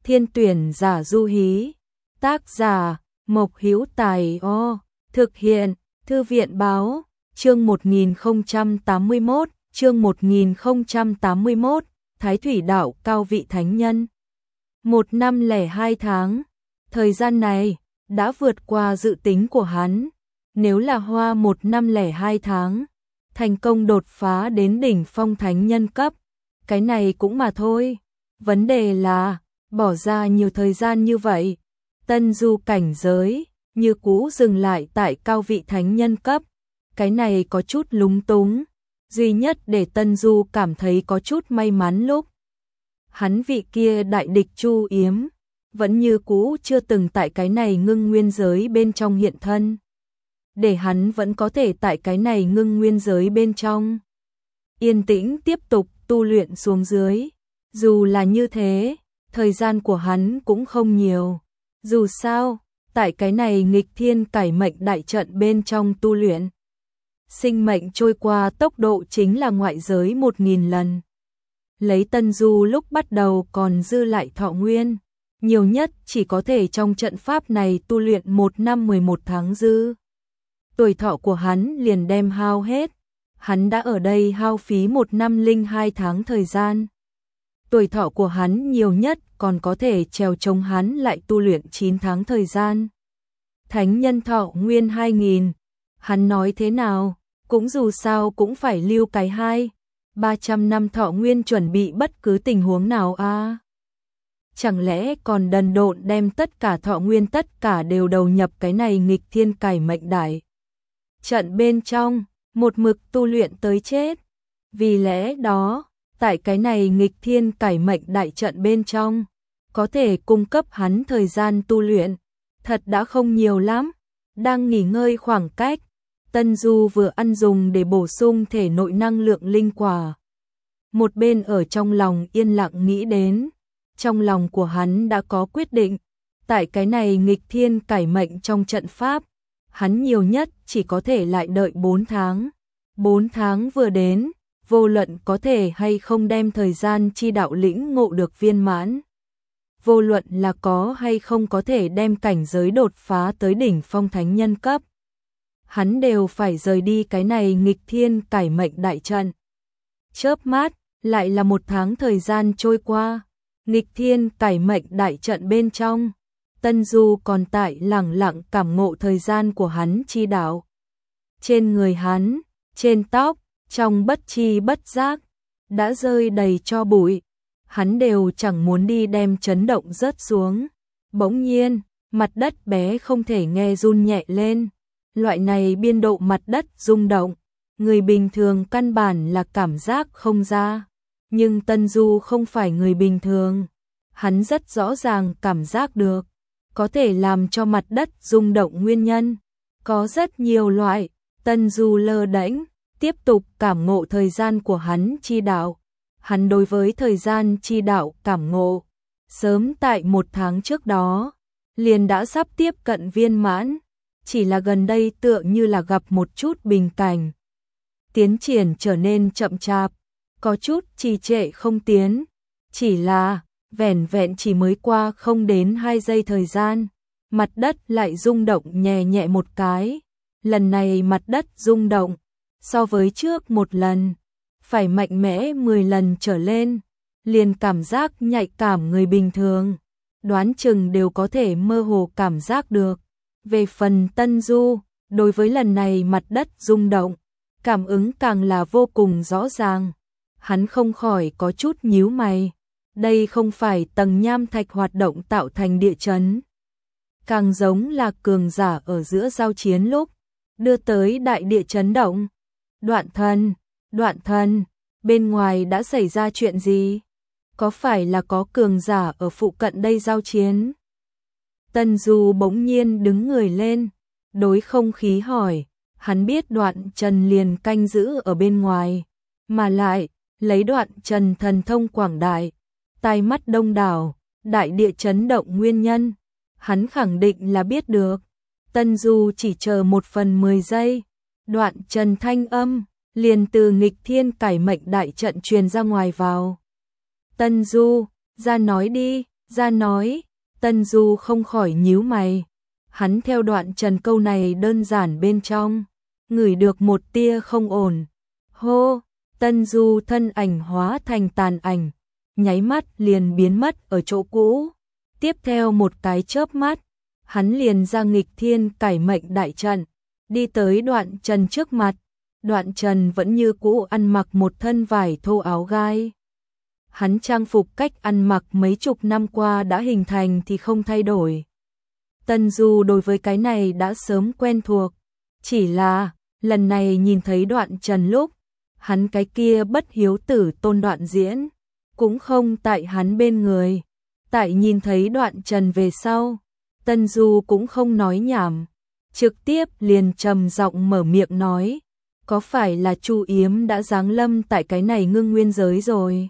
Thiên tuyển giả Du Hí. Tác giả Mộc Hữu Tài. Thực hiện Thư viện Báo. Chương 1081. Chương 1081. Thái Thủy Đạo Cao Vị Thánh Nhân. 1 năm lẻ 2 tháng. Thời gian này đã vượt qua dự tính của hắn. Nếu là hoa 1 năm lẻ 2 tháng, thành công đột phá đến đỉnh phong thánh nhân cấp, cái này cũng mà thôi. Vấn đề là, bỏ ra nhiều thời gian như vậy, Tân Du cảnh giới như cũ dừng lại tại cao vị thánh nhân cấp, cái này có chút lúng túng. Duy nhất để Tân Du cảm thấy có chút may mắn lúc hắn vị kia đại địch Chu Yếm vẫn như cũ chưa từng tại cái này ngưng nguyên giới bên trong hiện thân, để hắn vẫn có thể tại cái này ngưng nguyên giới bên trong yên tĩnh tiếp tục tu luyện xuống dưới. Dù là như thế, thời gian của hắn cũng không nhiều. Dù sao, tại cái này nghịch thiên cải mệnh đại trận bên trong tu luyện, sinh mệnh trôi qua tốc độ chính là ngoại giới 1000 lần. Lấy Tân Du lúc bắt đầu còn dư lại thọ nguyên, nhiều nhất chỉ có thể trong trận pháp này tu luyện 1 năm 11 tháng dư. Tuổi thọ của hắn liền đem hao hết, hắn đã ở đây hao phí 1 năm linh 2 tháng thời gian. Tuổi thọ của hắn nhiều nhất còn có thể trèo chống hắn lại tu luyện 9 tháng thời gian. Thánh nhân thọ nguyên 2000, hắn nói thế nào, cũng dù sao cũng phải lưu cái 300 năm thọ nguyên chuẩn bị bất cứ tình huống nào a. Chẳng lẽ còn đần độn đem tất cả thọ nguyên tất cả đều đầu nhập cái này nghịch thiên cải mệnh đại trận bên trong, một mực tu luyện tới chết. Vì lẽ đó, tại cái này nghịch thiên cải mệnh đại trận bên trong, có thể cung cấp hắn thời gian tu luyện, thật đã không nhiều lắm. Đang nghỉ ngơi khoảng cách, Tân Du vừa ăn dùng để bổ sung thể nội năng lượng linh quả. Một bên ở trong lòng yên lặng nghĩ đến, trong lòng của hắn đã có quyết định, tại cái này nghịch thiên cải mệnh trong trận pháp, hắn nhiều nhất chỉ có thể lại đợi 4 tháng. 4 tháng vừa đến, vô luận có thể hay không đem thời gian chi đạo lĩnh ngộ được viên mãn, vô luận là có hay không có thể đem cảnh giới đột phá tới đỉnh phong thánh nhân cấp, hắn đều phải rời đi cái này nghịch thiên cải mệnh đại trận. Chớp mắt, lại là 1 tháng thời gian trôi qua, nghịch thiên cải mệnh đại trận bên trong, Tân Du còn tại lẳng lặng cảm ngộ thời gian của hắn chi đạo. Trên người hắn, trên tóc, trong bất chi bất giác, đã rơi đầy tro bụi, hắn đều chẳng muốn đi đem chấn động rớt xuống. Bỗng nhiên, mặt đất bé không thể nghe run nhẹ lên, loại này biên độ mặt đất rung động, người bình thường căn bản là cảm giác không ra. Nhưng Tân Du không phải người bình thường, hắn rất rõ ràng cảm giác được, có thể làm cho mặt đất rung động nguyên nhân, có rất nhiều loại. Tân Du lơ đễnh, tiếp tục cảm ngộ thời gian của hắn chi đạo. Hắn đối với thời gian chi đạo cảm ngộ, sớm tại 1 tháng trước đó, liền đã sắp tiếp cận viên mãn, chỉ là gần đây tựa như là gặp một chút bình cảnh. Tiến triển trở nên chậm chạp, có chút trì trệ không tiến, chỉ là vẻn vẹn chỉ mới qua không đến 2 giây thời gian, mặt đất lại rung động nhẹ nhẹ một cái. Lần này mặt đất rung động, so với trước một lần, phải mạnh mẽ 10 lần trở lên, liền cảm giác nhạy cảm người bình thường, đoán chừng đều có thể mơ hồ cảm giác được. Về phần Tân Du, đối với lần này mặt đất rung động, cảm ứng càng là vô cùng rõ ràng. Hắn không khỏi có chút nhíu mày, đây không phải tầng nham thạch hoạt động tạo thành địa chấn, càng giống là cường giả ở giữa giao chiến lúc đưa tới đại địa chấn động. Đoạn thần, bên ngoài đã xảy ra chuyện gì? Có phải là có cường giả ở phụ cận đây giao chiến? Tân Du bỗng nhiên đứng người lên, đối không khí hỏi, hắn biết Đoạn Trần liền canh giữ ở bên ngoài, mà lại lấy Đoạn Trần thần thông quảng đại, tai mắt đông đảo, đại địa chấn động nguyên nhân, hắn khẳng định là biết được. Tân Du chỉ chờ 1/10 giây, Đoạn Trần thanh âm liền từ nghịch thiên cải mệnh đại trận truyền ra ngoài vào. Tân Du, ra nói đi, ra nói, Tân Du không khỏi nhíu mày. Hắn theo Đoạn Trần câu này đơn giản bên trong, ngửi được một tia không ổn. Hô, Tân Du thân ảnh hóa thành tàn ảnh, nháy mắt liền biến mất ở chỗ cũ. Tiếp theo một cái chớp mắt, hắn liền ra nghịch thiên cải mệnh đại trận, đi tới Đoạn Trần trước mặt. Đoạn Trần vẫn như cũ ăn mặc một thân vải thô áo gai. Hắn trang phục cách ăn mặc mấy chục năm qua đã hình thành thì không thay đổi. Tân Du đối với cái này đã sớm quen thuộc, chỉ là lần này nhìn thấy Đoạn Trần lúc, hắn cái kia bất hiếu tử Tôn Đoạn Diễn cũng không tại hắn bên người. Tại nhìn thấy Đoạn Trần về sau, Tân Du cũng không nói nhảm, trực tiếp liền trầm giọng mở miệng nói, có phải là Chu Yếm đã giáng lâm tại cái này Ngưng Nguyên giới rồi?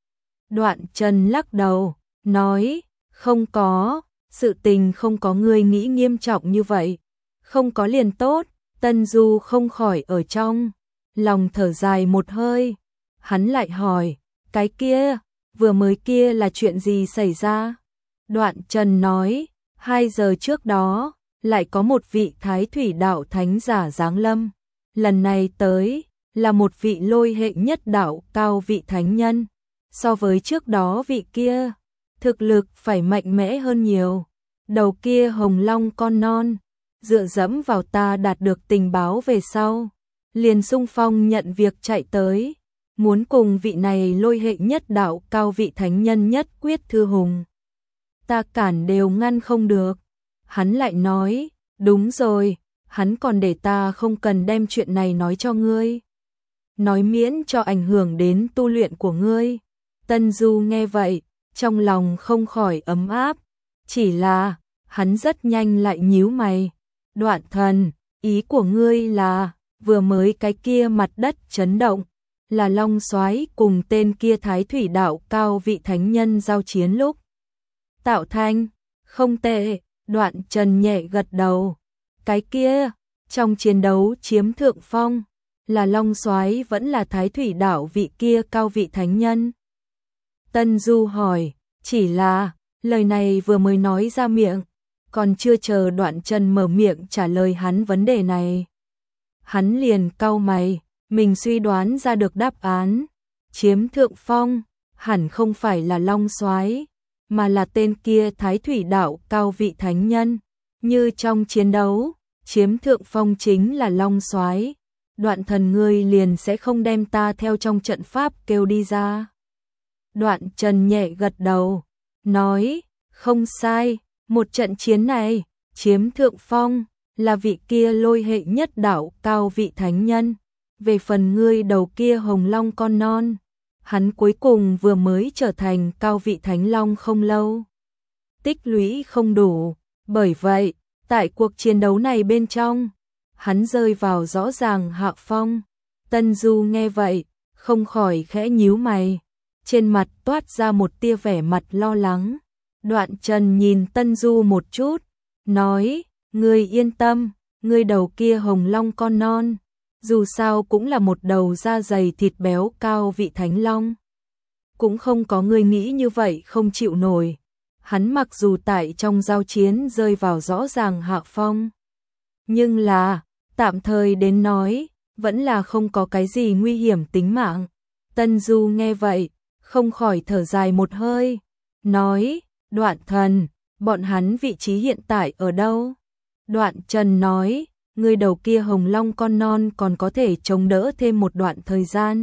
Đoạn Trần lắc đầu, nói, không có, sự tình không có người nghĩ nghiêm trọng như vậy, không có liền tốt. Tân Du không khỏi ở trong lòng thở dài một hơi, hắn lại hỏi, cái kia, vừa mới kia là chuyện gì xảy ra? Đoạn Trần nói, 2 giờ trước đó, lại có một vị Thái Thủy Đạo Thánh giả giáng lâm, lần này tới, là một vị Lôi hệ nhất đạo cao vị thánh nhân, so với trước đó vị kia, thực lực phải mạnh mẽ hơn nhiều. Đầu kia hồng long con non, dựa dẫm vào ta đạt được tình báo về sau, liền xung phong nhận việc chạy tới, muốn cùng vị này Lôi hệ nhất đạo cao vị thánh nhân nhất quyết thư hùng. Ta cản đều ngăn không được. Hắn lại nói, đúng rồi, hắn còn để ta không cần đem chuyện này nói cho ngươi, nói miễn cho ảnh hưởng đến tu luyện của ngươi. Tân Du nghe vậy, trong lòng không khỏi ấm áp, chỉ là, hắn rất nhanh lại nhíu mày. Đoạn Thần, ý của ngươi là, vừa mới cái kia mặt đất chấn động, là Long Soái cùng tên kia Thái Thủy Đạo cao vị thánh nhân giao chiến lúc tạo thành? Không tệ. Đoạn Trần nhẹ gật đầu. Cái kia, trong chiến đấu chiếm thượng phong, là Long Soái vẫn là Thái Thủy Đạo vị kia cao vị thánh nhân? Tân Du hỏi, chỉ là, lời này vừa mới nói ra miệng, còn chưa chờ Đoạn Trần mở miệng trả lời hắn vấn đề này, hắn liền cau mày, mình suy đoán ra được đáp án. Chiếm thượng phong, hẳn không phải là Long Soái, mà là tên kia Thái Thủy Đạo cao vị thánh nhân. Như trong chiến đấu, chiếm thượng phong chính là Long Soái, Đoạn Thần ngươi liền sẽ không đem ta theo trong trận pháp kêu đi ra. Đoạn Trần nhẹ gật đầu, nói, không sai, một trận chiến này, chiếm thượng phong, là vị kia Lôi hệ nhất đạo cao vị thánh nhân. Về phần ngươi đầu kia hồng long con non, hắn cuối cùng vừa mới trở thành cao vị thánh long không lâu, tích lũy không đủ, bởi vậy, tại cuộc chiến đấu này bên trong, hắn rơi vào rõ ràng hạ phong. Tân Du nghe vậy, không khỏi khẽ nhíu mày, trên mặt toát ra một tia vẻ mặt lo lắng. Đoạn Trần nhìn Tân Du một chút, nói, ngươi yên tâm, ngươi đầu kia hồng long con non, dù sao cũng là một đầu da dày thịt béo cao vị thánh long, cũng không có ngươi nghĩ như vậy không chịu nổi. Hắn mặc dù tại trong giao chiến rơi vào rõ ràng hạ phong, nhưng là, tạm thời đến nói, vẫn là không có cái gì nguy hiểm tính mạng. Tân Du nghe vậy, không khỏi thở dài một hơi, nói, Đoạn Thần, bọn hắn vị trí hiện tại ở đâu? Đoạn Trần nói, ngươi đầu kia hồng long con non còn có thể chống đỡ thêm một đoạn thời gian.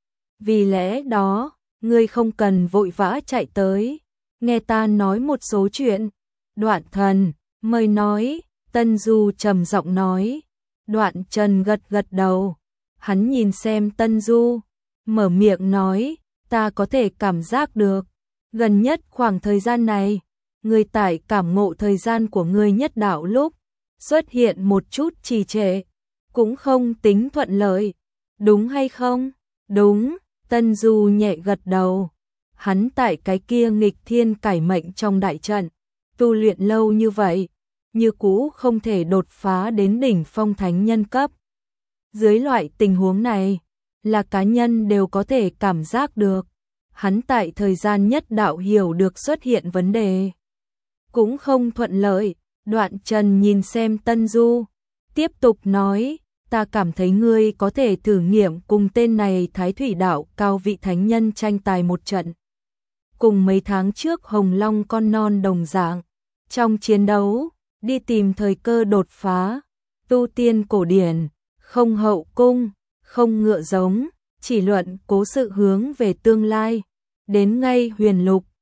Vì lẽ đó, ngươi không cần vội vã chạy tới, nghe ta nói một số chuyện. Đoạn Thần, mời nói. Tân Du trầm giọng nói. Đoạn Trần gật gật đầu, hắn nhìn xem Tân Du, mở miệng nói, ta có thể cảm giác được, gần nhất khoảng thời gian này, ngươi tại cảm ngộ thời gian của ngươi nhất đạo lúc, xuất hiện một chút trì trệ, cũng không tính thuận lợi, đúng hay không? Đúng. Tân Du nhẹ gật đầu, hắn tại cái kia nghịch thiên cải mệnh trong đại trận, tu luyện lâu như vậy, như cũ không thể đột phá đến đỉnh phong thánh nhân cấp. Dưới loại tình huống này, là cá nhân đều có thể cảm giác được, hắn tại thời gian nhất đạo hiểu được xuất hiện vấn đề. Cũng không thuận lợi, Đoạn Trần nhìn xem Tân Du, tiếp tục nói, ta cảm thấy ngươi có thể thử nghiệm cùng tên này Thái Thủy Đạo cao vị thánh nhân tranh tài một trận. Cùng mấy tháng trước Hồng Long con non đồng dạng, trong chiến đấu, đi tìm thời cơ đột phá, tu tiên cổ điển, không hậu cung, không ngựa giống, chỉ luận cố sự hướng về tương lai, đến ngay huyền lục,